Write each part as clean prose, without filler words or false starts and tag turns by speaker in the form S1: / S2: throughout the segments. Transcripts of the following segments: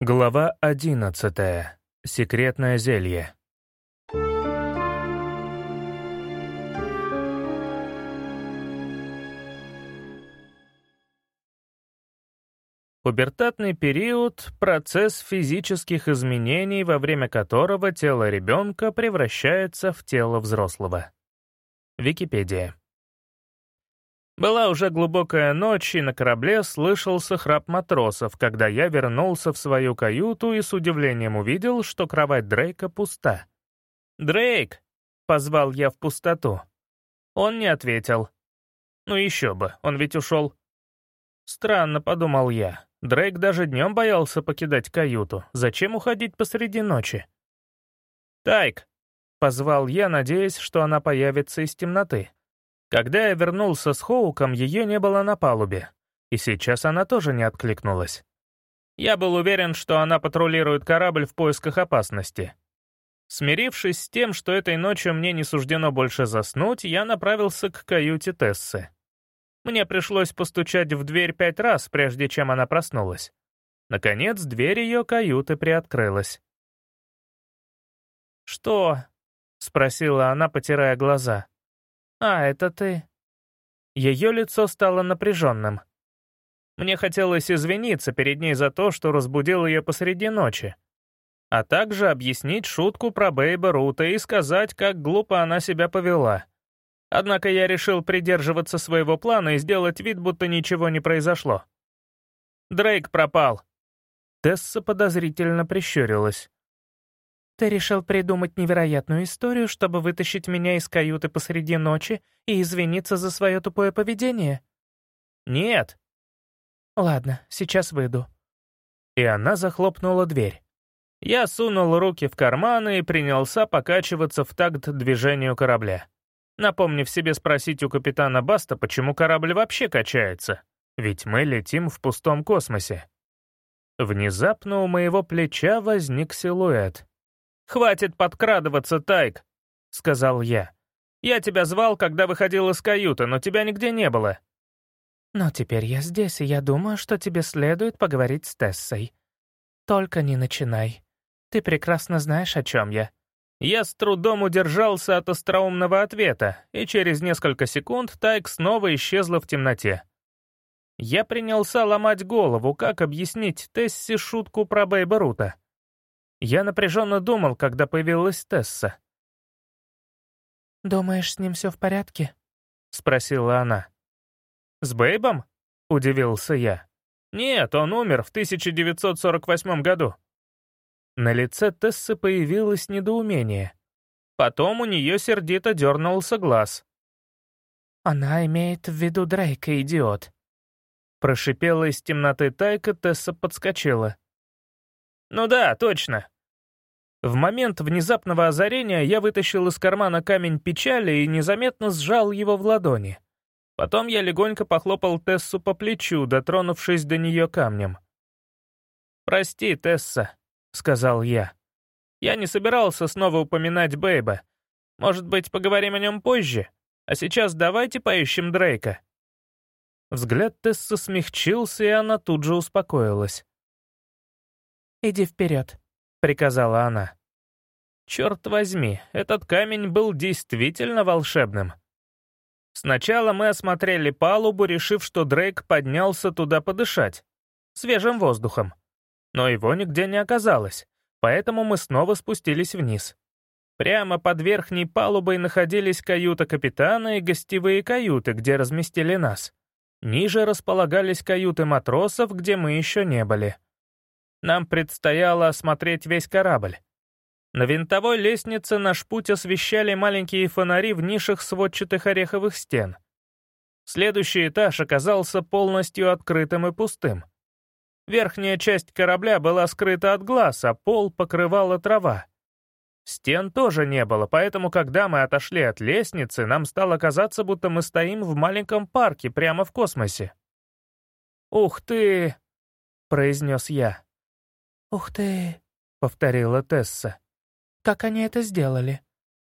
S1: Глава 11. Секретное зелье. Пубертатный период — процесс физических изменений, во время которого тело ребенка превращается в тело взрослого. Википедия. Была уже глубокая ночь, и на корабле слышался храп матросов, когда я вернулся в свою каюту и с удивлением увидел, что кровать Дрейка пуста. «Дрейк!» — позвал я в пустоту. Он не ответил. Ну еще бы, он ведь ушел. Странно, подумал я. Дрейк даже днем боялся покидать каюту. Зачем уходить посреди ночи? «Тайк!» — позвал я, надеясь, что она появится из темноты. Когда я вернулся с Хоуком, ее не было на палубе, и сейчас она тоже не откликнулась. Я был уверен, что она патрулирует корабль в поисках опасности. Смирившись с тем, что этой ночью мне не суждено больше заснуть, я направился к каюте Тессы. Мне пришлось постучать в дверь 5 раз, прежде чем она проснулась. Наконец, дверь ее каюты приоткрылась. «Что?» — спросила она, потирая глаза. «А, это ты». Ее лицо стало напряженным. Мне хотелось извиниться перед ней за то, что разбудил ее посреди ночи, а также объяснить шутку про Бэйба Рута и сказать, как глупо она себя повела. Однако я решил придерживаться своего плана и сделать вид, будто ничего не произошло. «Дрейк пропал». Тесса подозрительно прищурилась. «Ты решил придумать невероятную историю, чтобы вытащить меня из каюты посреди ночи и извиниться за свое тупое поведение?» «Нет». «Ладно, сейчас выйду». И она захлопнула дверь. Я сунул руки в карманы и принялся покачиваться в такт движению корабля, напомнив себе спросить у капитана Баста, почему корабль вообще качается, ведь мы летим в пустом космосе. Внезапно у моего плеча возник силуэт. «Хватит подкрадываться, Тайк», — сказал я. «Я тебя звал, когда выходил из каюты, но тебя нигде не было». «Но теперь я здесь, и я думаю, что тебе следует поговорить с Тессой. Только не начинай. Ты прекрасно знаешь, о чем я». Я с трудом удержался от остроумного ответа, и через несколько секунд Тайк снова исчезла в темноте. Я принялся ломать голову, как объяснить Тессе шутку про Бэйба Рута. Я напряженно думал, когда появилась Тесса. «Думаешь, с ним все в порядке?» — спросила она. «С Бэйбом?» — удивился я. «Нет, он умер в 1948 году». На лице Тессы появилось недоумение. Потом у нее сердито дернулся глаз. «Она имеет в виду Дрейка, идиот». Прошипела из темноты Тайка, Тесса подскочила. «Ну да, точно». В момент внезапного озарения я вытащил из кармана камень печали и незаметно сжал его в ладони. Потом я легонько похлопал Тессу по плечу, дотронувшись до нее камнем. «Прости, Тесса», — сказал я. «Я не собирался снова упоминать Бэйба. Может быть, поговорим о нем позже? А сейчас давайте поищем Дрейка». Взгляд Тессы смягчился, и она тут же успокоилась. «Иди вперед», — приказала она. Черт возьми, этот камень был действительно волшебным. Сначала мы осмотрели палубу, решив, что Дрейк поднялся туда подышать, свежим воздухом. Но его нигде не оказалось, поэтому мы снова спустились вниз. Прямо под верхней палубой находились каюта капитана и гостевые каюты, где разместили нас. Ниже располагались каюты матросов, где мы еще не были. Нам предстояло осмотреть весь корабль. На винтовой лестнице наш путь освещали маленькие фонари в нишах сводчатых ореховых стен. Следующий этаж оказался полностью открытым и пустым. Верхняя часть корабля была скрыта от глаз, а пол покрывала трава. Стен тоже не было, поэтому, когда мы отошли от лестницы, нам стало казаться, будто мы стоим в маленьком парке прямо в космосе. «Ух ты!» — произнес я. «Ух ты!» — повторила Тесса. «Как они это сделали?»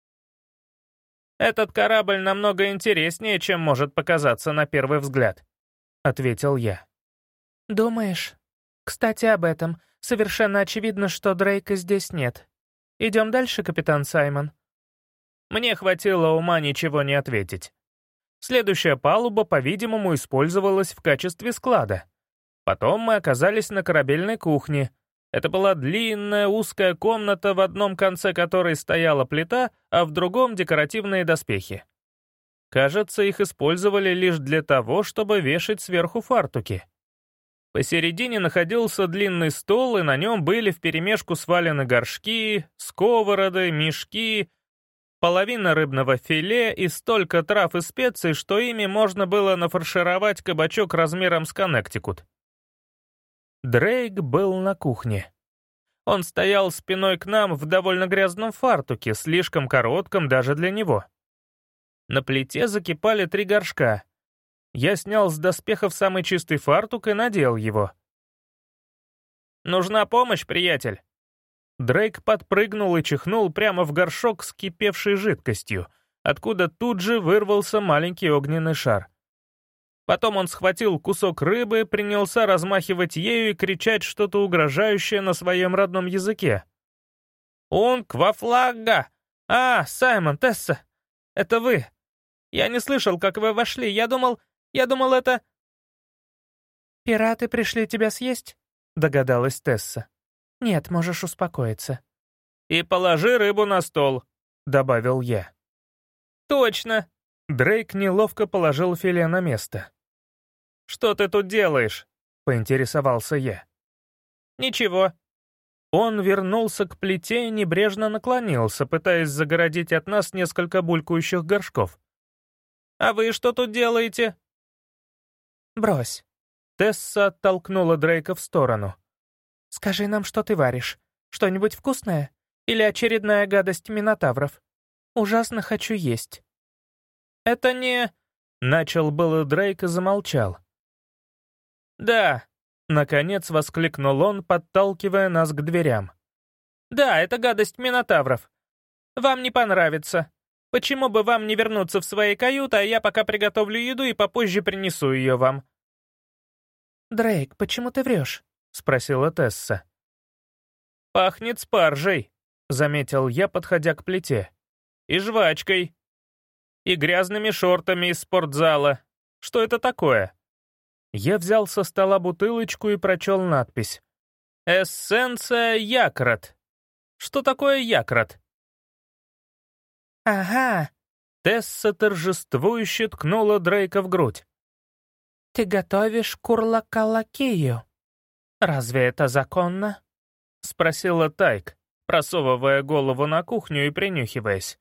S1: «Этот корабль намного интереснее, чем может показаться на первый взгляд», — ответил я. «Думаешь? Кстати, об этом. Совершенно очевидно, что Дрейка здесь нет. Идем дальше, капитан Саймон?» Мне хватило ума ничего не ответить. Следующая палуба, по-видимому, использовалась в качестве склада. Потом мы оказались на корабельной кухне. Это была длинная узкая комната, в одном конце которой стояла плита, а в другом — декоративные доспехи. Кажется, их использовали лишь для того, чтобы вешать сверху фартуки. Посередине находился длинный стол, и на нем были вперемешку свалены горшки, сковороды, мешки, половина рыбного филе и столько трав и специй, что ими можно было нафаршировать кабачок размером с Коннектикут. Дрейк был на кухне. Он стоял спиной к нам в довольно грязном фартуке, слишком коротком даже для него. На плите закипали 3 горшка. Я снял с доспехов самый чистый фартук и надел его. «Нужна помощь, приятель?» Дрейк подпрыгнул и чихнул прямо в горшок с кипевшей жидкостью, откуда тут же вырвался маленький огненный шар. Потом он схватил кусок рыбы, принялся размахивать ею и кричать что-то угрожающее на своем родном языке. «Унквафлагга! А, Саймон, Тесса, это вы! Я не слышал, как вы вошли, я думал, это...» «Пираты пришли тебя съесть?» — догадалась Тесса. «Нет, можешь успокоиться». «И положи рыбу на стол», — добавил я. «Точно!» — Дрейк неловко положил филе на место. «Что ты тут делаешь?» — поинтересовался я. «Ничего». Он вернулся к плите и небрежно наклонился, пытаясь загородить от нас несколько булькающих горшков. «А вы что тут делаете?» «Брось». Тесса оттолкнула Дрейка в сторону. «Скажи нам, что ты варишь. Что-нибудь вкусное? Или очередная гадость минотавров? Ужасно хочу есть». «Это не...» — начал было Дрейк и замолчал. «Да», — наконец воскликнул он, подталкивая нас к дверям. «Да, это гадость минотавров. Вам не понравится. Почему бы вам не вернуться в свои каюты, а я пока приготовлю еду и попозже принесу ее вам?» «Дрейк, почему ты врешь?» — спросила Тесса. «Пахнет спаржей», — заметил я, подходя к плите. «И жвачкой. И грязными шортами из спортзала. Что это такое?» Я взял со стола бутылочку и прочел надпись. «Эссенция якрат». Что такое якрат? «Ага», — Тесса торжествующе ткнула Дрейка в грудь. «Ты готовишь курлакалакию. Разве это законно?» — спросила Тайк, просовывая голову на кухню и принюхиваясь.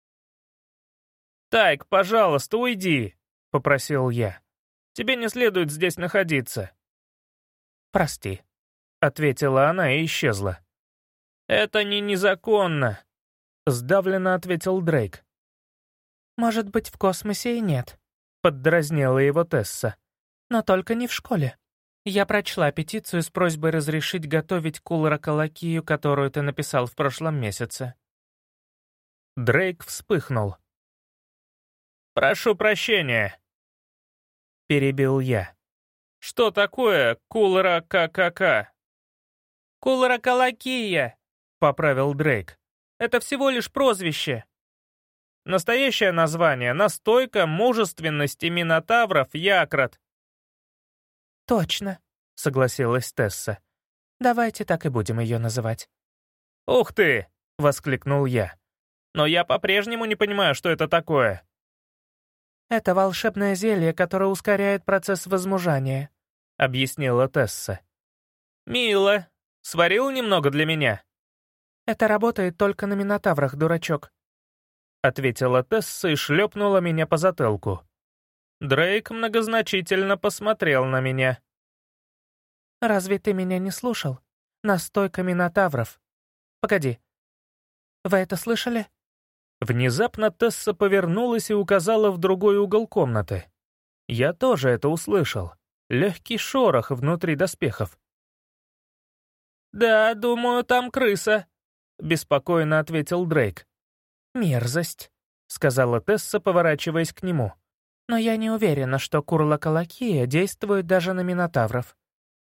S1: «Тайк, пожалуйста, уйди», — попросил я. «Тебе не следует здесь находиться». «Прости», — ответила она и исчезла. «Это незаконно», — сдавленно ответил Дрейк. «Может быть, в космосе и нет», — поддразнила его Тесса. «Но только не в школе. Я прочла петицию с просьбой разрешить готовить кулракалакию, которую ты написал в прошлом месяце». Дрейк вспыхнул. «Прошу прощения», — перебил я. «Что такое кулракакака?» «Кулракалакия», — поправил Дрейк. «Это всего лишь прозвище. Настоящее название — настойка мужественности минотавров якрат». «Точно», — согласилась Тесса. «Давайте так и будем ее называть». «Ух ты!» — воскликнул я. «Но я по-прежнему не понимаю, что это такое». «Это волшебное зелье, которое ускоряет процесс возмужания», — объяснила Тесса. «Мило. Сварил немного для меня?» «Это работает только на минотаврах, дурачок», — ответила Тесса и шлепнула меня по затылку. Дрейк многозначительно посмотрел на меня. «Разве ты меня не слушал? Настойка минотавров. Погоди. Вы это слышали?» Внезапно Тесса повернулась и указала в другой угол комнаты. Я тоже это услышал. Легкий шорох внутри доспехов. «Да, думаю, там крыса», — беспокойно ответил Дрейк. «Мерзость», — сказала Тесса, поворачиваясь к нему. «Но я не уверена, что курлакалакия действует даже на минотавров.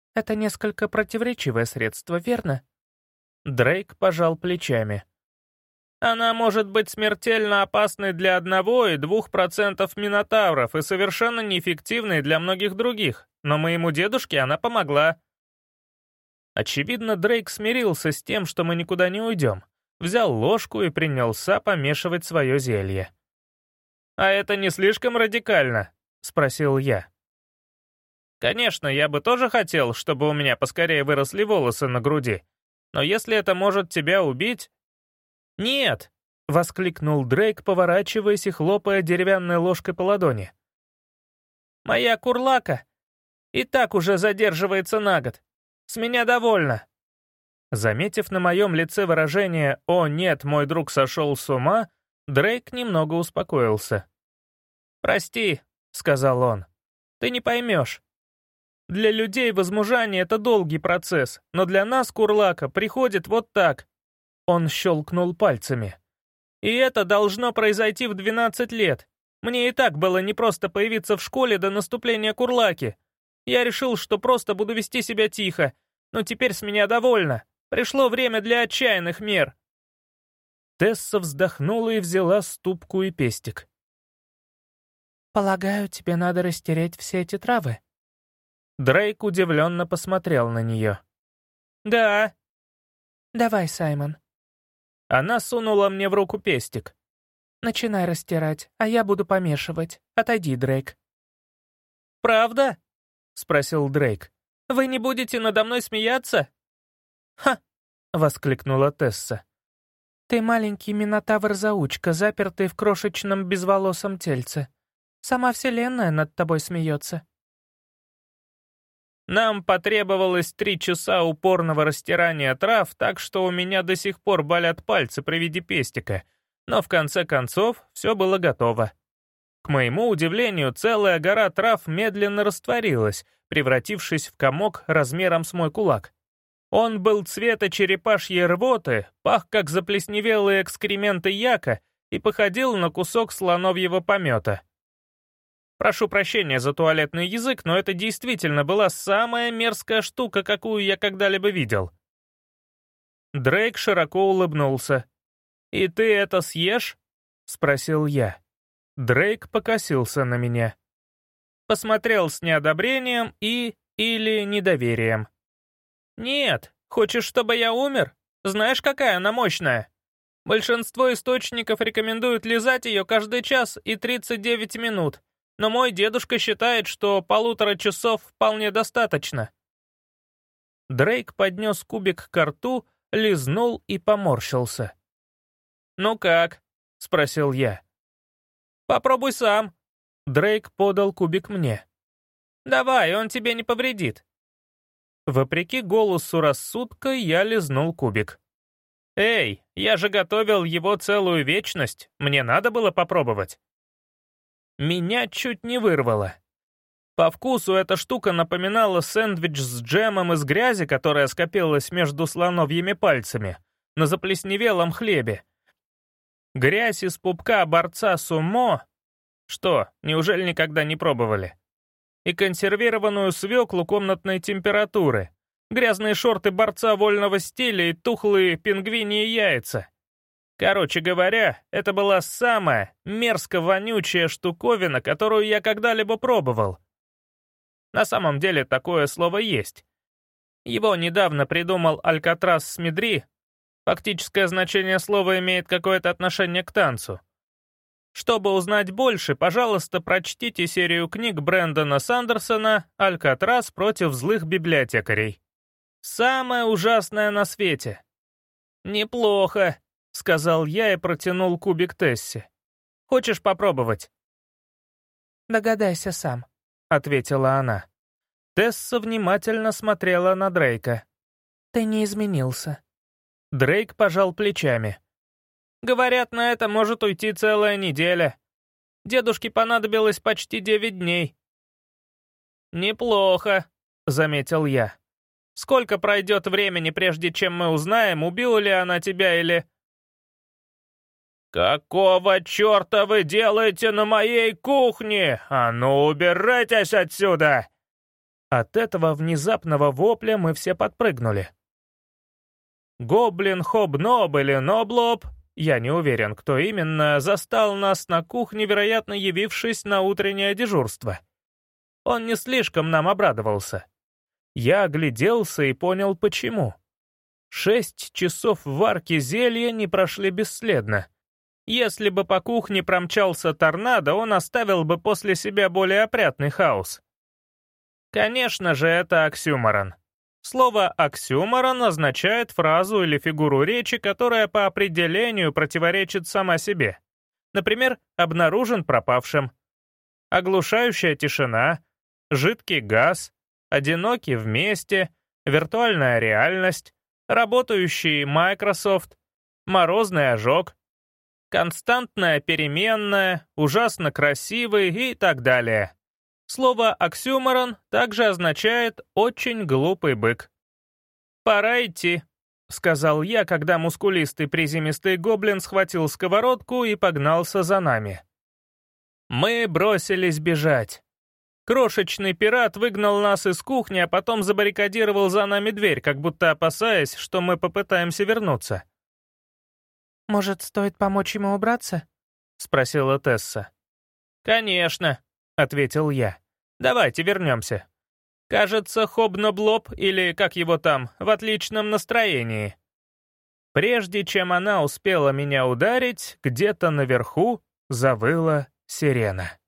S1: Это несколько противоречивое средство, верно? Дрейк пожал плечами. Она может быть смертельно опасной для 1 и 2% минотавров и совершенно неэффективной для многих других, но моему дедушке она помогла. Очевидно, Дрейк смирился с тем, что мы никуда не уйдем, взял ложку и принялся помешивать свое зелье. «А это не слишком радикально?» — спросил я. «Конечно, я бы тоже хотел, чтобы у меня поскорее выросли волосы на груди, но если это может тебя убить...» «Нет!» — воскликнул Дрейк, поворачиваясь и хлопая деревянной ложкой по ладони. «Моя курлака и так уже задерживается на год. С меня довольно». Заметив на моем лице выражение «О, нет, мой друг сошел с ума», Дрейк немного успокоился. «Прости», — сказал он, — «ты не поймешь. Для людей возмужание — это долгий процесс, но для нас, курлака, приходит вот так». Он щелкнул пальцами. «И это должно произойти в 12 лет. Мне и так было непросто появиться в школе до наступления курлаки. Я решил, что просто буду вести себя тихо, но теперь с меня довольно. Пришло время для отчаянных мер». Тесса вздохнула и взяла ступку и пестик. «Полагаю, тебе надо растереть все эти травы?» Дрейк удивленно посмотрел на нее. «Да». «Давай, Саймон». Она сунула мне в руку пестик. «Начинай растирать, а я буду помешивать. Отойди, Дрейк». «Правда?» — спросил Дрейк. «Вы не будете надо мной смеяться?» «Ха!» — воскликнула Тесса. «Ты маленький минотавр-заучка, запертый в крошечном безволосом тельце. Сама Вселенная над тобой смеется». Нам потребовалось 3 часа упорного растирания трав, так что у меня до сих пор болят пальцы при виде пестика, но в конце концов все было готово. К моему удивлению, целая гора трав медленно растворилась, превратившись в комок размером с мой кулак. Он был цвета черепашьей рвоты, пах как заплесневелые экскременты яка и походил на кусок слоновьего помета. Прошу прощения за туалетный язык, но это действительно была самая мерзкая штука, какую я когда-либо видел. Дрейк широко улыбнулся. «И ты это съешь?» — спросил я. Дрейк покосился на меня. Посмотрел с неодобрением или недоверием. «Нет, хочешь, чтобы я умер? Знаешь, какая она мощная? Большинство источников рекомендуют лизать ее каждый час и 39 минут. Но мой дедушка считает, что 1,5 часов вполне достаточно». Дрейк поднес кубик к рту, лизнул и поморщился. «Ну как?» — спросил я. «Попробуй сам». Дрейк подал кубик мне. «Давай, он тебе не повредит». Вопреки голосу рассудка, я лизнул кубик. «Эй, я же готовил его целую вечность, мне надо было попробовать». Меня чуть не вырвало. По вкусу эта штука напоминала сэндвич с джемом из грязи, которая скопилась между слоновьими пальцами, на заплесневелом хлебе. Грязь из пупка борца сумо... Что, неужели никогда не пробовали? И консервированную свеклу комнатной температуры, грязные шорты борца вольного стиля и тухлые пингвиньи яйца. Короче говоря, это была самая мерзко-вонючая штуковина, которую я когда-либо пробовал. На самом деле такое слово есть. Его недавно придумал Алькатрас Смидри. Фактическое значение слова имеет какое-то отношение к танцу. Чтобы узнать больше, пожалуйста, прочтите серию книг Брэндона Сандерсона «Алькатрас против злых библиотекарей». Самое ужасное на свете. «Неплохо», — сказал я и протянул кубик Тессе. «Хочешь попробовать?» «Догадайся сам», — ответила она. Тесса внимательно смотрела на Дрейка. «Ты не изменился». Дрейк пожал плечами. «Говорят, на это может уйти целая неделя. Дедушке понадобилось почти 9 дней». «Неплохо», — заметил я. «Сколько пройдет времени, прежде чем мы узнаем, убила ли она тебя или...» «Какого черта вы делаете на моей кухне? А ну, убирайтесь отсюда!» От этого внезапного вопля мы все подпрыгнули. Гоблин Хобноб или Ноблоб, я не уверен, кто именно, застал нас на кухне, вероятно, явившись на утреннее дежурство. Он не слишком нам обрадовался. Я огляделся и понял, почему. 6 часов варки зелья не прошли бесследно. Если бы по кухне промчался торнадо, он оставил бы после себя более опрятный хаос. Конечно же, это оксюморон. Слово «оксюморон» означает фразу или фигуру речи, которая по определению противоречит сама себе. Например, «обнаружен пропавшим», «оглушающая тишина», «жидкий газ», «одиноки вместе», «виртуальная реальность», «работающий Microsoft», «морозный ожог», «константная переменная», «ужасно красивый» и так далее. Слово «оксюморон» также означает «очень глупый бык». «Пора идти», — сказал я, когда мускулистый приземистый гоблин схватил сковородку и погнался за нами. Мы бросились бежать. Крошечный пират выгнал нас из кухни, а потом забаррикадировал за нами дверь, как будто опасаясь, что мы попытаемся вернуться.
S2: «Может, стоит помочь ему убраться?»
S1: — спросила Тесса. «Конечно», — ответил я. «Давайте вернемся. Кажется, Хобноблоб, или как его там, в отличном настроении». Прежде чем она успела меня ударить, где-то наверху завыла сирена.